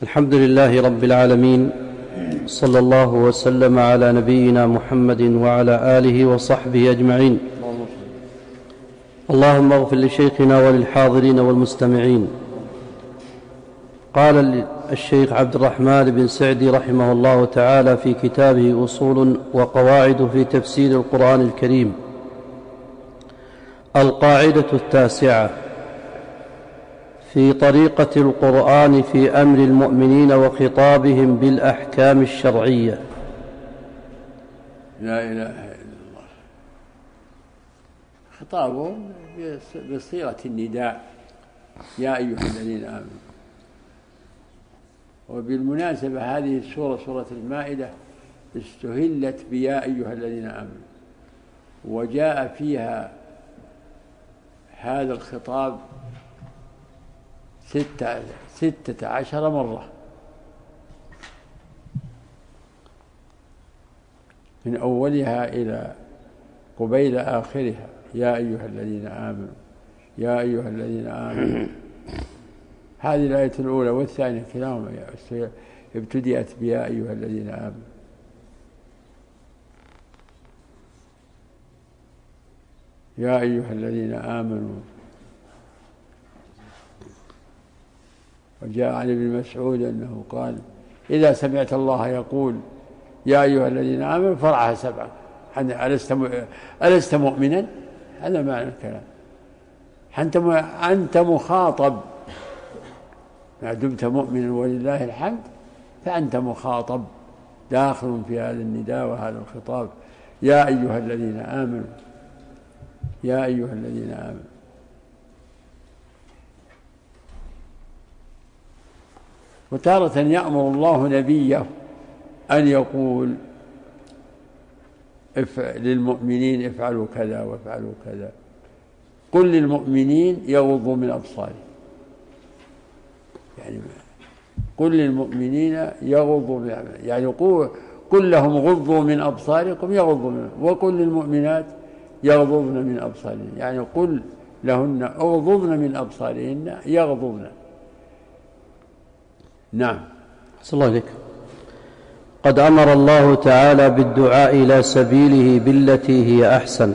الحمد لله رب العالمين، صلى الله وسلم على نبينا محمد وعلى آله وصحبه أجمعين. اللهم اغفر لشيخنا وللحاضرين والمستمعين. قال الشيخ عبد الرحمن بن سعدي رحمه الله تعالى في كتابه أصول وقواعد في تفسير القرآن الكريم: القاعدة 9 في طريقة القرآن في أمر المؤمنين وخطابهم بالأحكام الشرعية. لا إله إلا الله. خطابهم بصيغة النداء: يا أيها الذين آمنوا. وبالمناسبة هذه السورة، سورة المائدة، استهلت بيا أيها الذين آمنوا، وجاء فيها هذا الخطاب 16 مرة من أولها إلى قبيل آخرها: يا أيها الذين آمنوا، يا أيها الذين آمنوا. هذه الآية الأولى والثانية كلاهما ابتدأت بيا أيها الذين آمنوا. يا أيها الذين آمنوا. وجاء عن ابن مسعود أنه قال: إذا سمعت الله يقول يا أيها الذين آمنوا فرعها 7. ألست مؤمنا؟ هذا معنى الكلام. أنت مخاطب ما دمت مؤمنا ولله الحمد، فأنت مخاطب داخل في هذا النداء وهذا الخطاب: يا أيها الذين آمنوا، يا أيها الذين آمنوا. وتارة يأمر الله نبيه أن يقول للمؤمنين: افعلوا كذا وافعلوا كذا. قل للمؤمنين يغضوا من أبصارهم، يعني قل للمؤمنين يغضوا، يعني قل لهم غضوا من أبصاركم يغضوا منه، وقل للمؤمنات يغضضن من أبصارهن، يعني قل لهن اغضضن من أبصارهن يغضضن. نعم. صلى الله عليك. قد أمر الله تعالى بالدعاء إلى سبيله بالتي هي أحسن،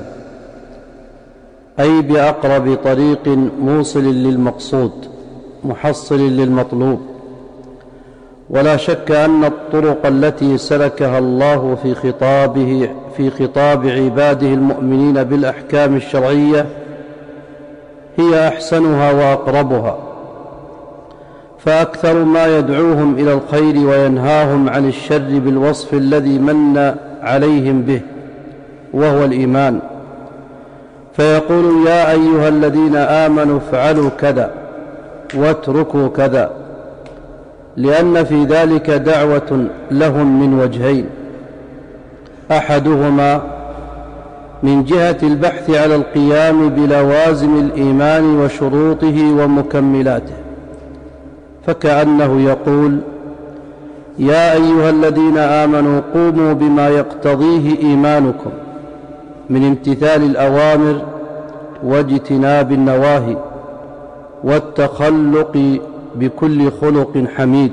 أي بأقرب طريق موصل للمقصود محصل للمطلوب. ولا شك أن الطرق التي سلكها الله في خطاب عباده المؤمنين بالأحكام الشرعية هي أحسنها وأقربها، فأكثر ما يدعوهم إلى الخير وينهاهم عن الشر بالوصف الذي من عليهم به، وهو الإيمان. فيقول: يا أيها الذين آمنوا افعلوا كذا واتركوا كذا، لأن في ذلك دعوة لهم من وجهين: أحدهما من جهة البحث على القيام بلوازم الإيمان وشروطه ومكملاته، فكأنه يقول: يا أيها الذين آمنوا قوموا بما يقتضيه إيمانكم من امتثال الأوامر واجتناب النواهي والتخلق بكل خلق حميد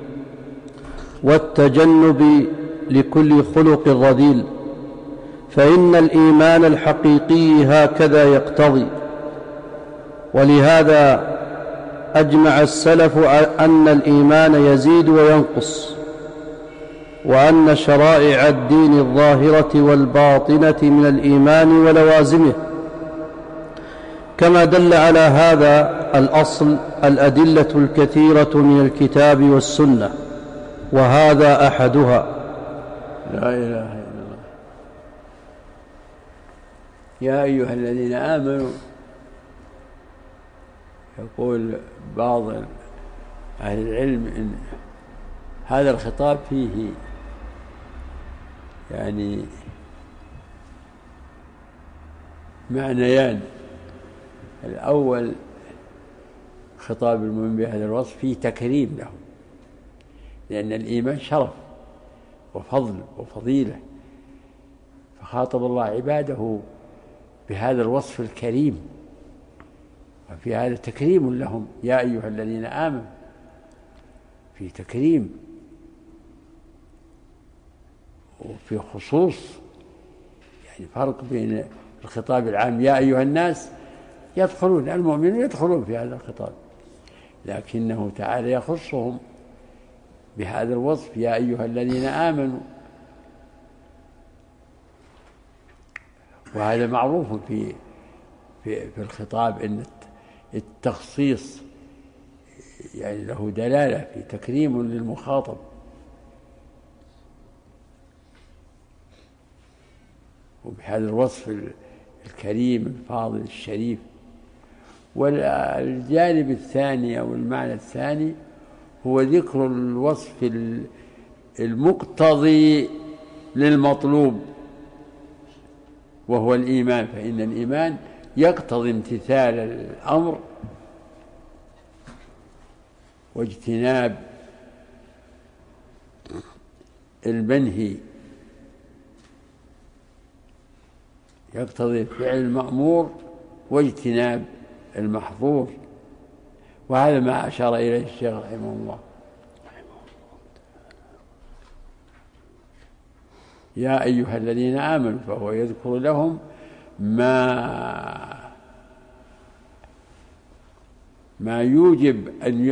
والتجنب لكل خلق رذيل، فإن الإيمان الحقيقي هكذا يقتضي. ولهذا أجمع السلف أن الإيمان يزيد وينقص، وأن شرائع الدين الظاهرة والباطنة من الإيمان ولوازمه، كما دل على هذا الأصل الأدلة الكثيرة من الكتاب والسنة، وهذا أحدها. لا إله إلا الله. يا أيها الذين آمنوا، يقول بعض أهل العلم إن هذا الخطاب فيه يعني معنيان: الأول خطاب المؤمن بهذا الوصف فيه تكريم له، لأن الإيمان شرف وفضل وفضيلة، فخاطب الله عباده بهذا الوصف الكريم، وفي هذا تكريم لهم: يا أيها الذين آمنوا. في تكريم وفي خصوص، يعني فرق بين الخطاب العام يا أيها الناس يدخلون، المؤمنون يدخلون في هذا الخطاب، لكنه تعالى يخصهم بهذا الوصف يا أيها الذين آمنوا. وهذا معروف في الخطاب أن التخصيص يعني له دلالة في تكريم للمخاطب. وبهذا الوصف الكريم الفاضل الشريف. والجانب الثاني أو المعنى الثاني هو ذكر الوصف المقتضي للمطلوب وهو الإيمان، فإن الإيمان يقتضي امتثال الأمر واجتناب المنهي، يقتضي فعل المأمور واجتناب المحظور. وهذا ما أشار إليه الشيخ رحمه الله. يا أيها الذين آمنوا، فهو يذكر لهم ما يوجب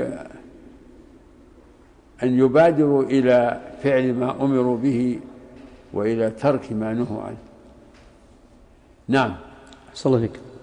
أن يبادروا إلى فعل ما أمروا به وإلى ترك ما نهوا عنه. نعم. صلى الله عليه وسلم.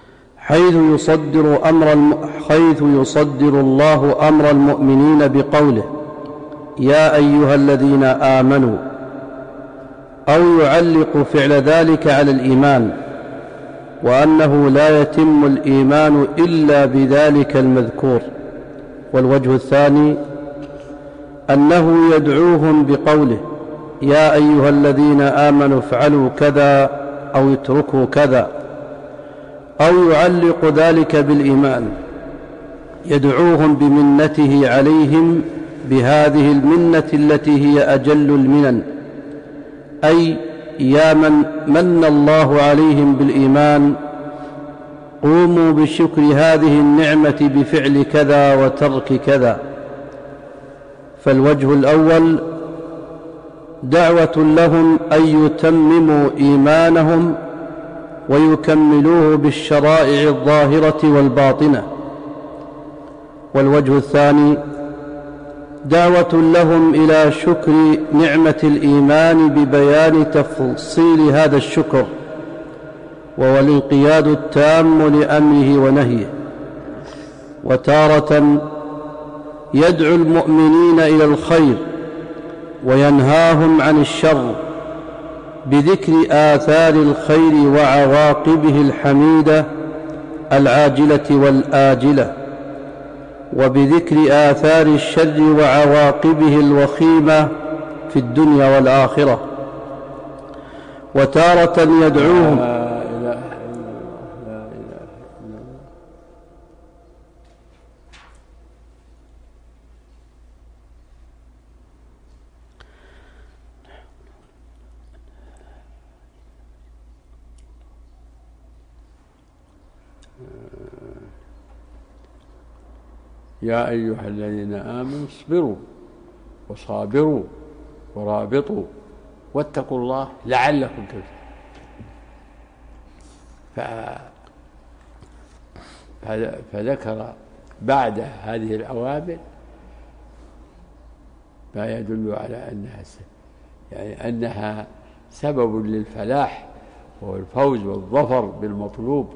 حيث يصدر الله أمر المؤمنين بقوله يا أيها الذين آمنوا، أو يعلق فعل ذلك على الإيمان، وأنه لا يتم الإيمان إلا بذلك المذكور. والوجه الثاني أنه يدعوهم بقوله يا أيها الذين آمنوا افعلوا كذا أو اتركوا كذا، أو يعلق ذلك بالإيمان، يدعوهم بمنته عليهم بهذه المنة التي هي أجل المنن، أي يا من من الله عليهم بالإيمان قوموا بشكر هذه النعمة بفعل كذا وترك كذا. فالوجه الأول دعوة لهم أن يتمموا إيمانهم ويكملوه بالشرائع الظاهرة والباطنة. والوجه الثاني دعوة لهم إلى شكر نعمة الإيمان ببيان تفصيل هذا الشكر، وهو الانقياد التام لأمره ونهيه. وتارة يدعو المؤمنين إلى الخير وينهاهم عن الشر بذكر آثار الخير وعواقبه الحميدة العاجلة والآجلة، وبذكر آثار الشر وعواقبه الوخيمة في الدنيا والآخرة. وتارة يدعوهم يا أيها الذين آمنوا اصبروا وصابروا ورابطوا واتقوا الله لعلكم تفلحون. فذكر بعد هذه الأوامر ما يدل على أنها سبب للفلاح والفوز والظفر بالمطلوب.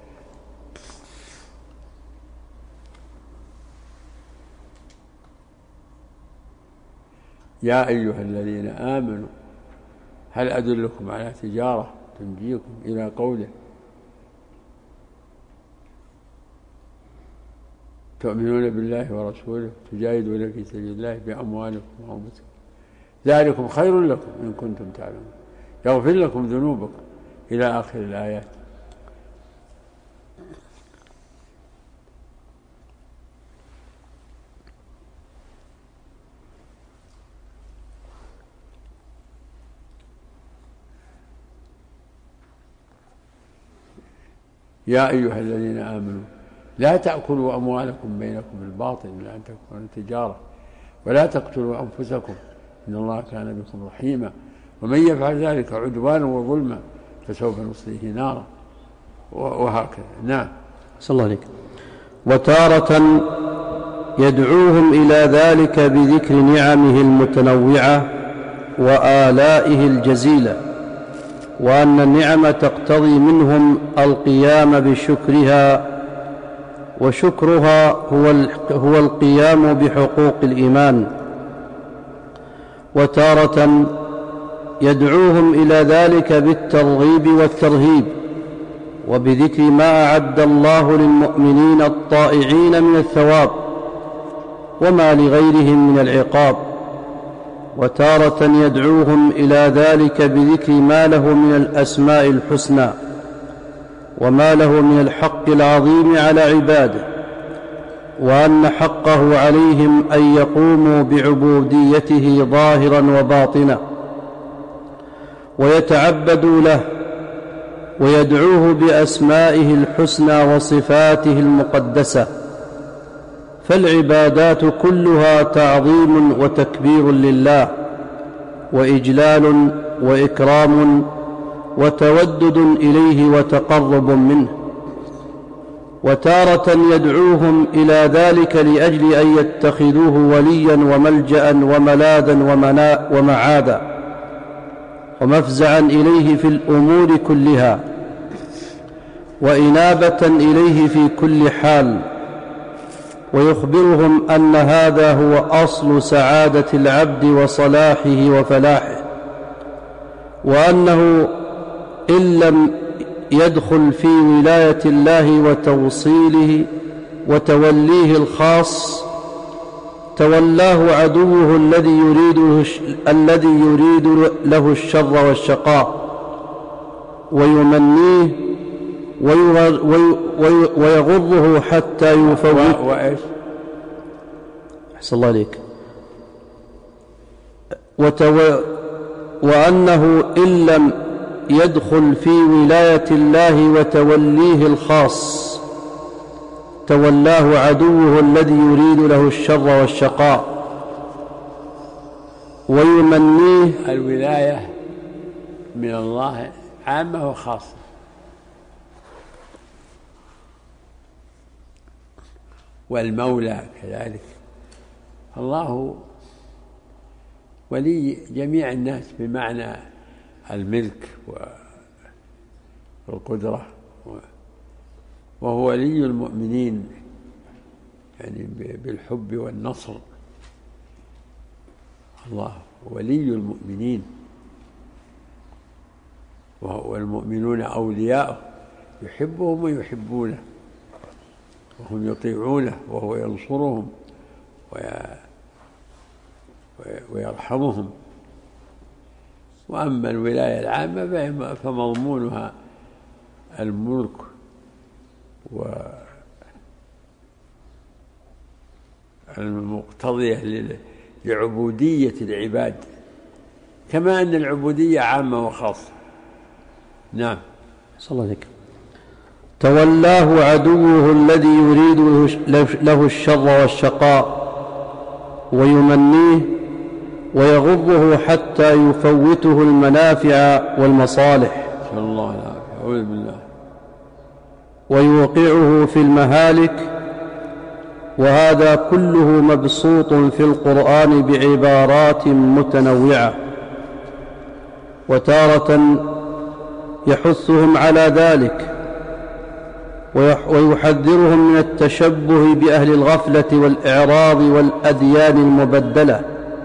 يا أيها الذين آمنوا هل أدلكم على تجارة تنجيكم، إلى قوله تؤمنون بالله ورسوله تجاهدون في سبيل الله بأموالكم وأنفسكم ذلكم خير لكم إن كنتم تعلمون يغفر لكم ذنوبكم إلى آخر الآيات. يا أيها الذين آمنوا لا تأكلوا أموالكم بينكم بالباطل إلا أن تكون تجارة، ولا تقتلوا أنفسكم إن الله كان بكم رحيما ومن يفعل ذلك عدوانا وظلما فسوف نصليه نارا وهكذا. نعم. صلى الله عليك. وتارة يدعوهم إلى ذلك بذكر نعمه المتنوعة وآلائه الجزيلة، وأن النعمة تقتضي منهم القيام بشكرها، وشكرها هو القيام بحقوق الإيمان. وتارة يدعوهم إلى ذلك بالترغيب والترهيب وبذكر ما أعد الله للمؤمنين الطائعين من الثواب وما لغيرهم من العقاب. وتارة يدعوهم إلى ذلك بذكر ما له من الأسماء الحسنى وما له من الحق العظيم على عباده، وأن حقه عليهم أن يقوموا بعبوديته ظاهرا وباطنا ويتعبدوا له ويدعوه بأسمائه الحسنى وصفاته المقدسة. فالعبادات كلها تعظيم وتكبير لله وإجلال وإكرام وتودد إليه وتقرب منه. وتارة يدعوهم إلى ذلك لأجل أن يتخذوه وليا وملجأ وملاذا ومعاذا ومفزعا إليه في الأمور كلها وإنابة إليه في كل حال، ويخبرهم أن هذا هو أصل سعادة العبد وصلاحه وفلاحه، وأنه إن لم يدخل في ولاية الله وتوصيله وتوليه الخاص تولاه عدوه الذي يريد له الشر والشقاء ويمنيه ويغضه حتى يفوت. وإيش؟ أحسن الله عليك. وأنه إن لم يدخل في ولاية الله وتوليه الخاص تولاه عدوه الذي يريد له الشر والشقاء ويمنيه. الولاية من الله عامة وخاصة، والمولى كذلك. الله ولي جميع الناس بمعنى الملك والقدرة، وهو ولي المؤمنين يعني بالحب والنصر. الله ولي المؤمنين والمؤمنون أولياؤه يحبهم ويحبونه وهم يطيعونه وهو ينصرهم ويرحمهم. وأما الولاية العامة فمضمونها الملك والمقتضية لعبودية العباد، كما أن العبودية عامة وخاصة. نعم. صلى الله عليه وسلم. تولاه عدوه الذي يريد له الشر والشقاء ويمنيه ويغضه حتى يفوته المنافع والمصالح، نسأل الله العافية، أعوذ بالله، ويوقعه في المهالك. وهذا كله مبسوط في القرآن بعبارات متنوعة. وتارة يحثهم على ذلك ويحذرهم من التشبه بأهل الغفلة والإعراض والأديان المبدلة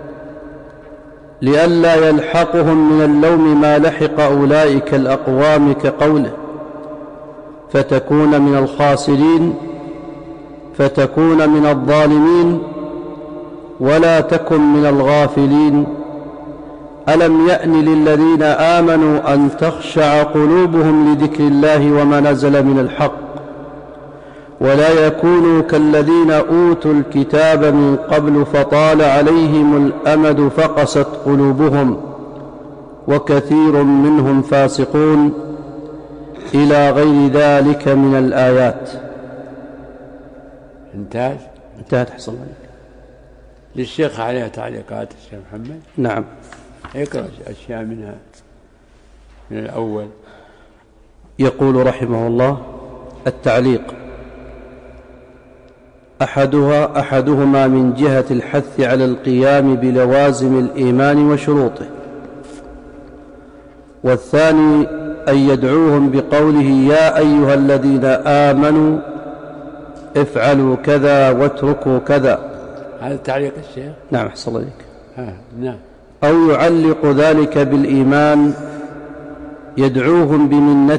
لئلا يلحقهم من اللوم ما لحق أولئك الأقوام كقوله فتكون من الخاسرين فتكون من الظالمين ولا تكن من الغافلين. ألم يأن للذين آمنوا أن تخشع قلوبهم لذكر الله وما نزل من الحق ولا يكونوا كالذين أوتوا الكتاب من قبل فطال عليهم الأمد فقست قلوبهم وكثير منهم فاسقون إلى غير ذلك من الآيات. انتهت. حصل عليك. للشيخ عليها تعليقات الشيخ محمد؟ نعم. اقرأ أشياء منها من الأول. يقول رحمه الله: التعليق: أحدهما من جهة الحث على القيام بلوازم الإيمان وشروطه، والثاني أن يدعوهم بقوله: يا أيها الذين آمنوا افعلوا كذا واتركوا كذا. هذا تعليق الشيخ؟ نعم، أحسن الله إليك. نعم. أو يعلق ذلك بالإيمان، يدعوهم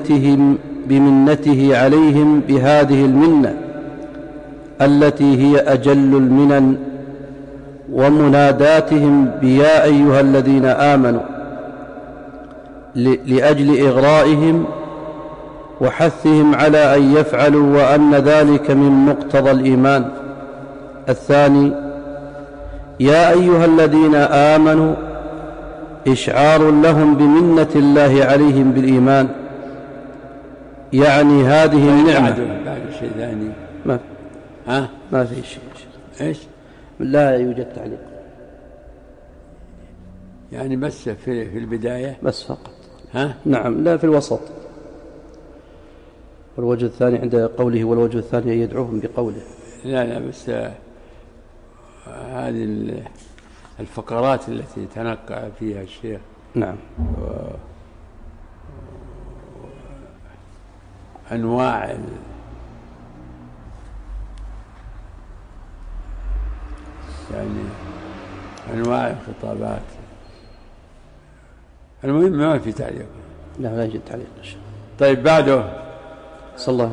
بمنته عليهم بهذه المنة التي هي أجل المنن، ومناداتهم بيا أيها الذين آمنوا لأجل إغرائهم وحثهم على أن يفعلوا، وأن ذلك من مقتضى الإيمان. الثاني: يا أيها الذين آمنوا إشعار لهم بمنة الله عليهم بالإيمان، يعني هذه النعمة. بعد شيء ثاني ما في شيء. إيش؟ لا يوجد تعليق، يعني بس في البداية بس فقط. نعم، لا في الوسط. والوجه الثاني عند قوله: والوجه الثاني يدعوهم بقوله. لا بس هذه الفقرات التي تنقع فيها الشيخ. نعم. أنواع يعني أنواع الخطابات. المهم ما في تعليق. لا يوجد تعليق. طيب بعده صلى الله